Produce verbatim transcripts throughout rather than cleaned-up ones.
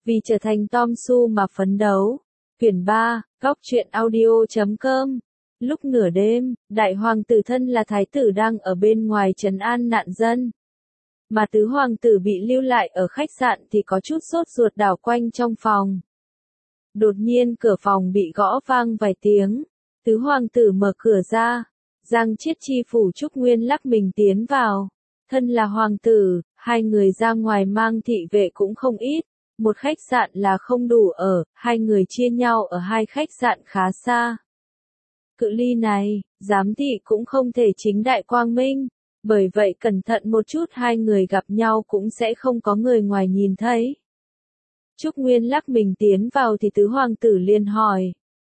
vì trở thành Tom Su mà phấn đấu. Quyển ba, góc truyện audio chấm com. Lúc nửa đêm, đại hoàng tử thân là thái tử đang ở bên ngoài trấn an nạn dân. Mà tứ hoàng tử bị lưu lại ở khách sạn thì có chút sốt ruột đảo quanh trong phòng. Đột nhiên cửa phòng bị gõ vang vài tiếng. Tứ hoàng tử mở cửa ra. Giang Chiết Chi phủ Trúc Nguyên lắc mình tiến vào. Thân là hoàng tử, hai người ra ngoài mang thị vệ cũng không ít. Một khách sạn là không đủ ở, hai người chia nhau ở hai khách sạn khá xa. Cự ly này, giám thị cũng không thể chính đại quang minh. Bởi vậy cẩn thận một chút hai người gặp nhau cũng sẽ không có người ngoài nhìn thấy. Trúc Nguyên lắc mình tiến vào thì tứ hoàng tử liền hỏi.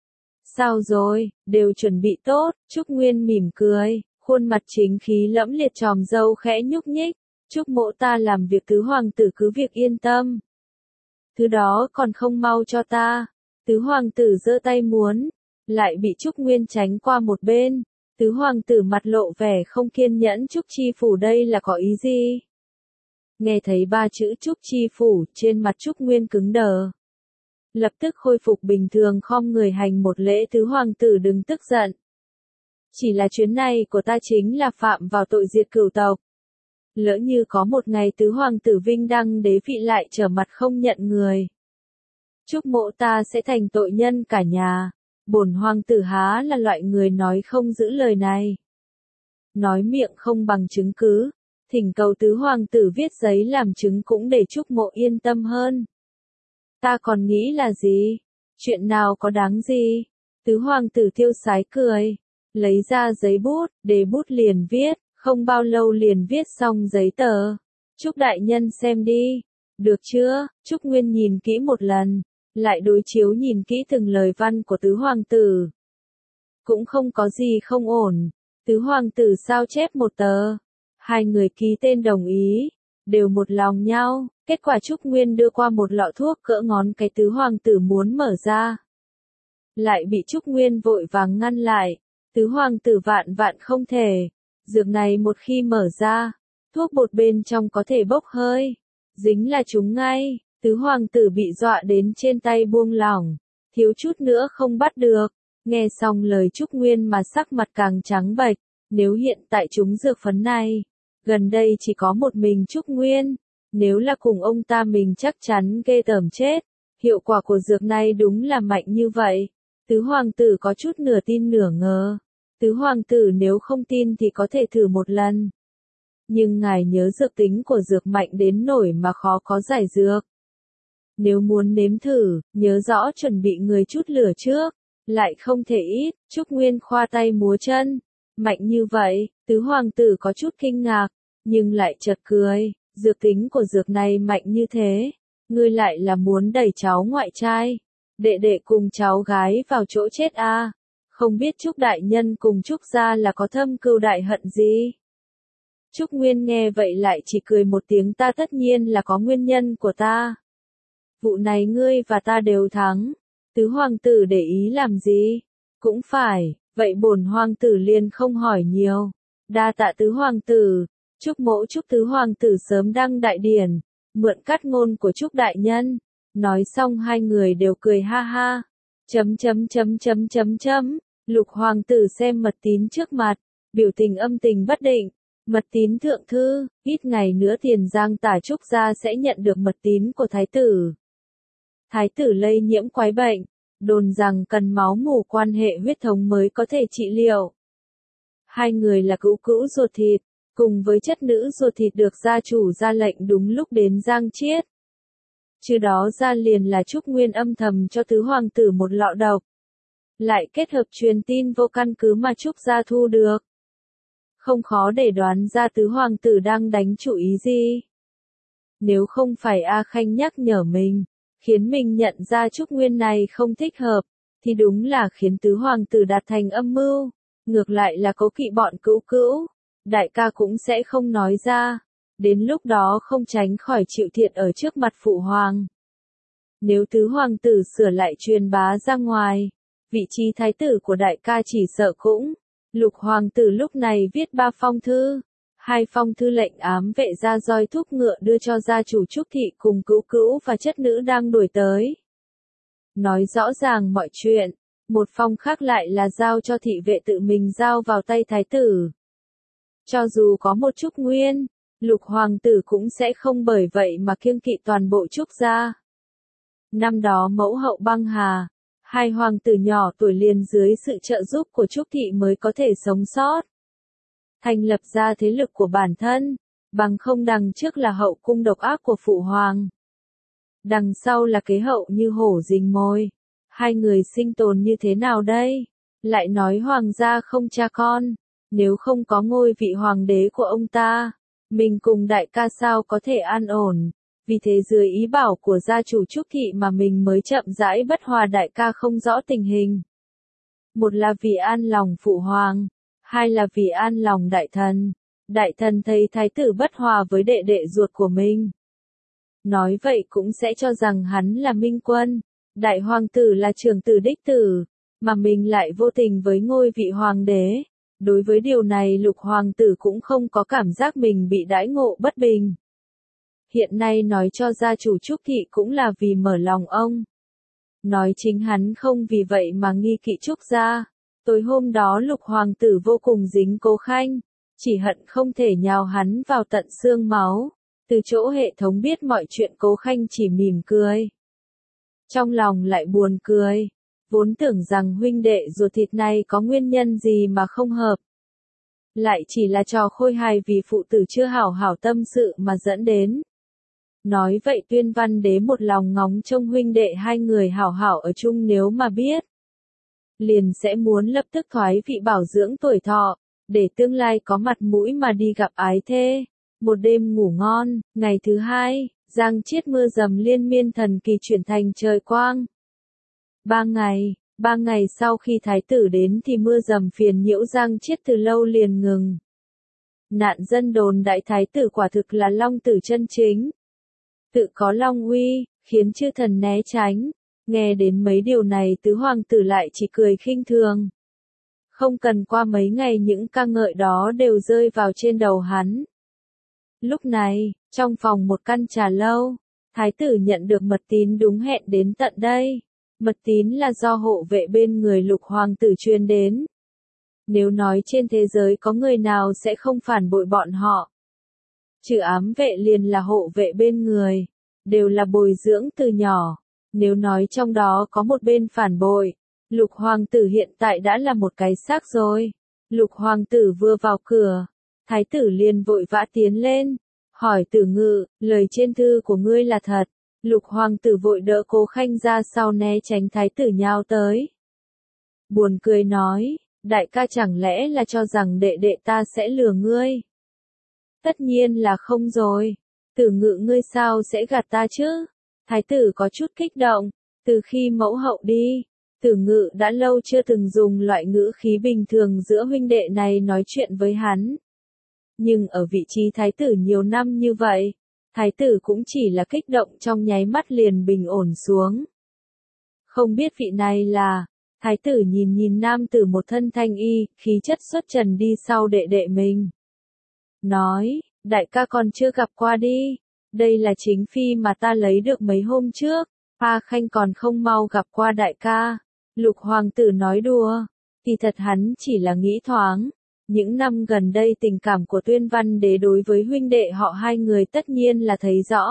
Sao rồi, đều chuẩn bị tốt, Trúc Nguyên mỉm cười, khuôn mặt chính khí lẫm liệt tròm râu khẽ nhúc nhích. Trúc mỗ ta làm việc tứ hoàng tử cứ việc yên tâm. Thứ đó còn không mau cho ta. Tứ hoàng tử giơ tay muốn, lại bị Trúc Nguyên tránh qua một bên. Tứ hoàng tử mặt lộ vẻ không kiên nhẫn. Trúc Chi phủ đây là có ý gì? Nghe thấy ba chữ Trúc Chi phủ, trên mặt Trúc Nguyên cứng đờ. Lập tức khôi phục bình thường khom người hành một lễ. Tứ hoàng tử đừng tức giận. Chỉ là chuyến này của ta chính là phạm vào tội diệt cửu tộc. Lỡ như có một ngày tứ hoàng tử vinh đăng đế vị lại trở mặt không nhận người. Trúc mộ ta sẽ thành tội nhân cả nhà. Bổn hoàng tử há là loại người nói không giữ lời này. Nói miệng không bằng chứng cứ. Thỉnh cầu tứ hoàng tử viết giấy làm chứng cũng để Trúc mộ yên tâm hơn. Ta còn nghĩ là gì? Chuyện nào có đáng gì? Tứ hoàng tử tiêu sái cười. Lấy ra giấy bút, để bút liền viết. Không bao lâu liền viết xong giấy tờ. Trúc đại nhân xem đi. Được chưa? Trúc Nguyên nhìn kỹ một lần. Lại đối chiếu nhìn kỹ từng lời văn của tứ hoàng tử. Cũng không có gì không ổn. Tứ hoàng tử sao chép một tờ. Hai người ký tên đồng ý. Đều một lòng nhau. Kết quả Trúc Nguyên đưa qua một lọ thuốc cỡ ngón cái tứ hoàng tử muốn mở ra. Lại bị Trúc Nguyên vội vàng ngăn lại. Tứ hoàng tử vạn vạn không thể. Dược này một khi mở ra, thuốc bột bên trong có thể bốc hơi. Dính là chúng ngay. Tứ hoàng tử bị dọa đến trên tay buông lỏng. Thiếu chút nữa không bắt được. Nghe xong lời Trúc Nguyên mà sắc mặt càng trắng bệch. Nếu hiện tại chúng dược phấn này, gần đây chỉ có một mình Trúc Nguyên. Nếu là cùng ông ta mình chắc chắn ghê tởm chết. Hiệu quả của dược này đúng là mạnh như vậy. Tứ hoàng tử có chút nửa tin nửa ngờ. Tứ hoàng tử nếu không tin thì có thể thử một lần. Nhưng ngài nhớ dược tính của dược mạnh đến nổi mà khó có giải dược. Nếu muốn nếm thử, nhớ rõ chuẩn bị người chút lửa trước. Lại không thể ít. Trúc Nguyên khoa tay múa chân. Mạnh như vậy, tứ hoàng tử có chút kinh ngạc. Nhưng lại chợt cười. Dược tính của dược này mạnh như thế. Ngươi lại là muốn đẩy cháu ngoại trai. Đệ đệ cùng cháu gái vào chỗ chết à. Không biết Trúc đại nhân cùng Trúc gia là có thâm cừu đại hận gì? Trúc Nguyên nghe vậy lại chỉ cười một tiếng. Ta tất nhiên là có nguyên nhân của ta. Vụ này ngươi và ta đều thắng. Tứ hoàng tử để ý làm gì? Cũng phải, vậy bổn hoàng tử liền không hỏi nhiều. Đa tạ tứ hoàng tử. Trúc mỗ chúc tứ hoàng tử sớm đăng đại điển. Mượn cắt ngôn của Trúc đại nhân. Nói xong hai người đều cười ha ha. Chấm chấm chấm chấm chấm chấm. Lục hoàng tử xem mật tín trước mặt. Biểu tình âm tình bất định. Mật tín thượng thư. Ít ngày nữa Tiền Giang Tả Trúc gia sẽ nhận được mật tín của thái tử. Thái tử lây nhiễm quái bệnh. Đồn rằng cần máu mủ quan hệ huyết thống mới có thể trị liệu. Hai người là cữu cữu ruột thịt. Cùng với chất nữ ruột thịt được gia chủ ra lệnh đúng lúc đến Giang Chiết. Chứ đó ra liền là Trúc Nguyên âm thầm cho tứ hoàng tử một lọ độc. Lại kết hợp truyền tin vô căn cứ mà Trúc gia thu được. Không khó để đoán ra tứ hoàng tử đang đánh chủ ý gì. Nếu không phải A Khanh nhắc nhở mình, khiến mình nhận ra Trúc Nguyên này không thích hợp, thì đúng là khiến tứ hoàng tử đạt thành âm mưu. Ngược lại là cố kỵ bọn cữu cữu. Đại ca cũng sẽ không nói ra. Đến lúc đó không tránh khỏi chịu thiệt ở trước mặt phụ hoàng. Nếu tứ hoàng tử sửa lại truyền bá ra ngoài, vị trí thái tử của đại ca chỉ sợ cũng. Lục hoàng tử lúc này viết ba phong thư. Hai phong thư lệnh ám vệ ra roi thúc ngựa đưa cho gia chủ Trúc Thị cùng cữu cữu và chất nữ đang đuổi tới. Nói rõ ràng mọi chuyện, một phong khác lại là giao cho thị vệ tự mình giao vào tay thái tử. Cho dù có một Trúc Nguyên, Lục hoàng tử cũng sẽ không bởi vậy mà kiêng kỵ toàn bộ Trúc gia. Năm đó mẫu hậu băng hà, hai hoàng tử nhỏ tuổi liền dưới sự trợ giúp của Trúc Thị mới có thể sống sót. Thành lập ra thế lực của bản thân, bằng không đằng trước là hậu cung độc ác của phụ hoàng. Đằng sau là kế hậu như hổ rình mồi. Hai người sinh tồn như thế nào đây? Lại nói hoàng gia không cha con, nếu không có ngôi vị hoàng đế của ông ta, mình cùng đại ca sao có thể an ổn, vì thế dưới ý bảo của gia chủ Trúc Thị mà mình mới chậm rãi bất hòa đại ca không rõ tình hình. Một là vì an lòng phụ hoàng, hai là vì an lòng đại thần. Đại thần thấy thái tử bất hòa với đệ đệ ruột của mình. Nói vậy cũng sẽ cho rằng hắn là minh quân, đại hoàng tử là trưởng tử đích tử, mà mình lại vô tình với ngôi vị hoàng đế. Đối với điều này Lục hoàng tử cũng không có cảm giác mình bị đãi ngộ bất bình. Hiện nay nói cho gia chủ Trúc Thị cũng là vì mở lòng ông. Nói chính hắn không vì vậy mà nghi kỵ Trúc gia. Tối hôm đó Lục hoàng tử vô cùng dính Cố Khanh, chỉ hận không thể nhào hắn vào tận xương máu. Từ chỗ hệ thống biết mọi chuyện Cố Khanh chỉ mỉm cười. Trong lòng lại buồn cười, vốn tưởng rằng huynh đệ ruột thịt này có nguyên nhân gì mà không hợp. Lại chỉ là trò khôi hài vì phụ tử chưa hảo hảo tâm sự mà dẫn đến. Nói vậy Tuyên Văn Đế một lòng ngóng trông huynh đệ hai người hảo hảo ở chung, nếu mà biết, liền sẽ muốn lập tức thoái vị bảo dưỡng tuổi thọ, để tương lai có mặt mũi mà đi gặp ái thê. Một đêm ngủ ngon, ngày thứ hai, giang chiết mưa dầm liên miên thần kỳ chuyển thành trời quang. Ba ngày, ba ngày sau khi thái tử đến thì mưa dầm phiền nhiễu giang chiết từ lâu liền ngừng. Nạn dân đồn đại thái tử quả thực là long tử chân chính. Tự có long uy, khiến chư thần né tránh. Nghe đến mấy điều này tứ hoàng tử lại chỉ cười khinh thường. Không cần qua mấy ngày những ca ngợi đó đều rơi vào trên đầu hắn. Lúc này, trong phòng một căn trà lâu, thái tử nhận được mật tín đúng hẹn đến tận đây. Mật tín là do hộ vệ bên người Lục hoàng tử truyền đến. Nếu nói trên thế giới có người nào sẽ không phản bội bọn họ, trừ ám vệ liền là hộ vệ bên người, đều là bồi dưỡng từ nhỏ. Nếu nói trong đó có một bên phản bội, Lục hoàng tử hiện tại đã là một cái xác rồi. Lục hoàng tử vừa vào cửa, thái tử liền vội vã tiến lên, hỏi Tử Ngự, lời trên thư của ngươi là thật. Lục hoàng tử vội đỡ Cố Khanh ra sau né tránh thái tử nhào tới. Buồn cười nói, đại ca chẳng lẽ là cho rằng đệ đệ ta sẽ lừa ngươi? Tất nhiên là không rồi. Tử Ngự ngươi sao sẽ gạt ta chứ? Thái tử có chút kích động, từ khi mẫu hậu đi, Tử Ngự đã lâu chưa từng dùng loại ngữ khí bình thường giữa huynh đệ này nói chuyện với hắn. Nhưng ở vị trí thái tử nhiều năm như vậy, thái tử cũng chỉ là kích động trong nháy mắt liền bình ổn xuống. Không biết vị này là, thái tử nhìn nhìn nam tử một thân thanh y, khí chất xuất trần đi sau đệ đệ mình. Nói, đại ca còn chưa gặp qua đi, đây là chính phi mà ta lấy được mấy hôm trước, Pa Khanh còn không mau gặp qua đại ca. Lục hoàng tử nói đùa, thì thật hắn chỉ là nghĩ thoáng. Những năm gần đây tình cảm của Tuyên Văn Đế đối với huynh đệ họ hai người tất nhiên là thấy rõ.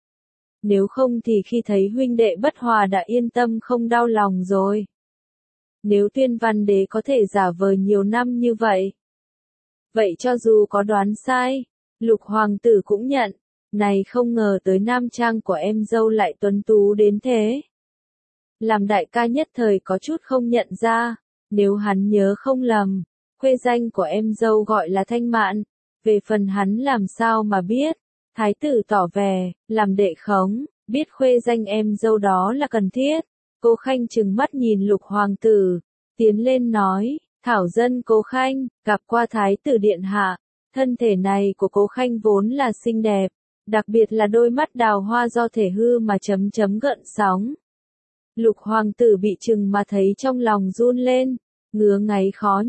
Nếu không thì khi thấy huynh đệ bất hòa đã yên tâm không đau lòng rồi. Nếu Tuyên Văn Đế có thể giả vờ nhiều năm như vậy, vậy cho dù có đoán sai, Lục hoàng tử cũng nhận. Này không ngờ tới nam trang của em dâu lại tuấn tú đến thế. Làm đại ca nhất thời có chút không nhận ra, nếu hắn nhớ không lầm, khuê danh của em dâu gọi là Thanh Mạn, về phần hắn làm sao mà biết. Thái tử tỏ vẻ, làm đệ khống, biết khuê danh em dâu đó là cần thiết. Cố Khanh trừng mắt nhìn Lục hoàng tử, tiến lên nói, thảo dân Cố Khanh, gặp qua thái tử điện hạ. Thân thể này của Cố Khanh vốn là xinh đẹp, đặc biệt là đôi mắt đào hoa do thể hư mà chấm chấm gợn sóng. Lục hoàng tử bị trừng mà thấy trong lòng run lên, ngứa ngáy khó nhịn,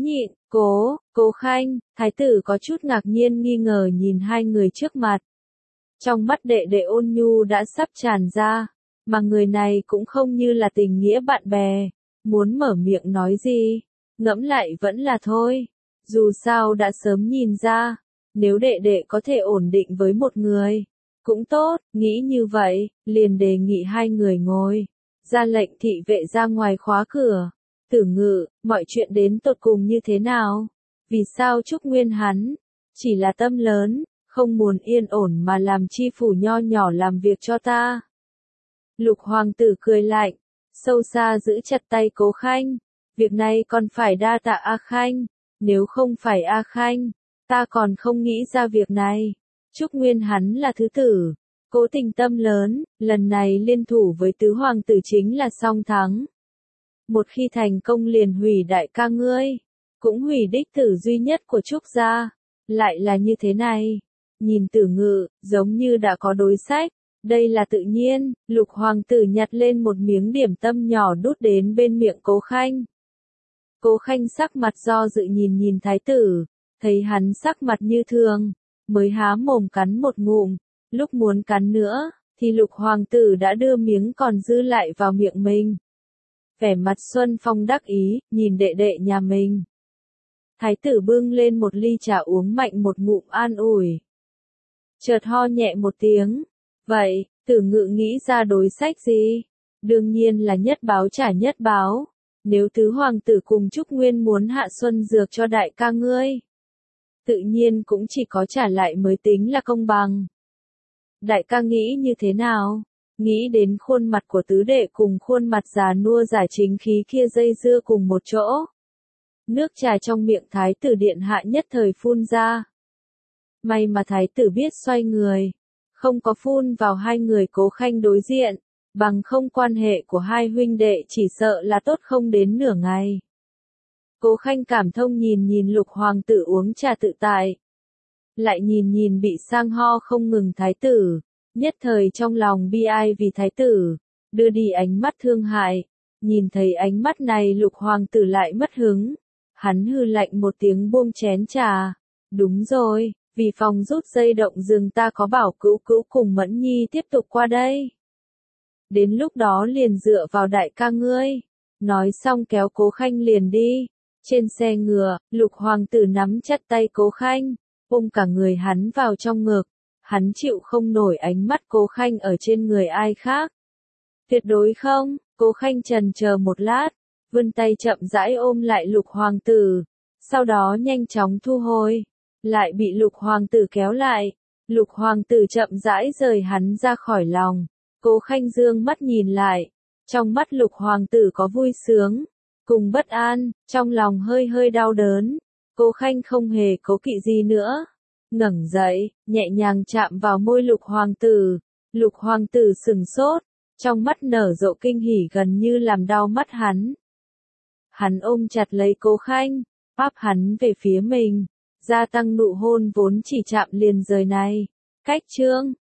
Cố, Cố Khanh, thái tử có chút ngạc nhiên nghi ngờ nhìn hai người trước mặt. Trong mắt đệ đệ ôn nhu đã sắp tràn ra, mà người này cũng không như là tình nghĩa bạn bè, muốn mở miệng nói gì, ngẫm lại vẫn là thôi. Dù sao đã sớm nhìn ra, nếu đệ đệ có thể ổn định với một người, cũng tốt, nghĩ như vậy, liền đề nghị hai người ngồi, ra lệnh thị vệ ra ngoài khóa cửa. Tử Ngự, mọi chuyện đến tột cùng như thế nào? Vì sao Trúc Nguyên hắn chỉ là tâm lớn, không muốn yên ổn mà làm chi phủ nho nhỏ làm việc cho ta? Lục hoàng tử cười lạnh, sâu xa giữ chặt tay Cố Khanh. Việc này còn phải đa tạ A Khanh, nếu không phải A Khanh, ta còn không nghĩ ra việc này. Trúc Nguyên hắn là thứ tử, cố tình tâm lớn, lần này liên thủ với tứ hoàng tử chính là song thắng. Một khi thành công liền hủy đại ca ngươi, cũng hủy đích tử duy nhất của Trúc gia. Lại là như thế này, nhìn Tử Ngự, giống như đã có đối sách. Đây là tự nhiên, lục hoàng tử nhặt lên một miếng điểm tâm nhỏ đút đến bên miệng Cố Khanh. Cố Khanh sắc mặt do dự nhìn nhìn thái tử, thấy hắn sắc mặt như thường, mới há mồm cắn một ngụm, lúc muốn cắn nữa, thì lục hoàng tử đã đưa miếng còn dư lại vào miệng mình. Vẻ mặt Xuân Phong đắc ý, nhìn đệ đệ nhà mình. Thái tử bưng lên một ly trà uống mạnh một ngụm an ủi. Chợt ho nhẹ một tiếng. Vậy, Tử Ngự nghĩ ra đối sách gì? Đương nhiên là nhất báo trả nhất báo. Nếu tứ hoàng tử cùng Trúc Nguyên muốn hạ xuân dược cho đại ca ngươi, tự nhiên cũng chỉ có trả lại mới tính là công bằng. Đại ca nghĩ như thế nào? Nghĩ đến khuôn mặt của tứ đệ cùng khuôn mặt già nua giải chính khí kia dây dưa cùng một chỗ. Nước trà trong miệng thái tử điện hạ nhất thời phun ra. May mà thái tử biết xoay người, không có phun vào hai người Cố Khanh đối diện, bằng không quan hệ của hai huynh đệ chỉ sợ là tốt không đến nửa ngày. Cố Khanh cảm thông nhìn nhìn lục hoàng tử uống trà tự tại. Lại nhìn nhìn bị sang ho không ngừng thái tử, nhất thời trong lòng bi ai vì thái tử, đưa đi ánh mắt thương hại. Nhìn thấy ánh mắt này lục hoàng tử lại mất hứng. Hắn hừ lạnh một tiếng buông chén trà. Đúng rồi, vì phòng rút dây động rừng ta có bảo Cữu Cữu cùng Mẫn Nhi tiếp tục qua đây. Đến lúc đó liền dựa vào đại ca ngươi. Nói xong kéo Cố Khanh liền đi. Trên xe ngựa, lục hoàng tử nắm chặt tay Cố Khanh, ôm cả người hắn vào trong ngực. Hắn chịu không nổi ánh mắt Cố Khanh ở trên người ai khác. Tuyệt đối không, Cố Khanh chần chờ một lát, vươn tay chậm rãi ôm lại lục hoàng tử, sau đó nhanh chóng thu hồi, lại bị lục hoàng tử kéo lại. Lục hoàng tử chậm rãi rời hắn ra khỏi lòng. Cố Khanh dương mắt nhìn lại, trong mắt lục hoàng tử có vui sướng, cùng bất an, trong lòng hơi hơi đau đớn. Cố Khanh không hề cố kỵ gì nữa, ngẩng dậy, nhẹ nhàng chạm vào môi lục hoàng tử. Lục hoàng tử sừng sốt, trong mắt nở rộ kinh hỉ gần như làm đau mắt hắn. Hắn ôm chặt lấy Cố Khanh, áp hắn về phía mình, gia tăng nụ hôn vốn chỉ chạm liền rời này. Cách chương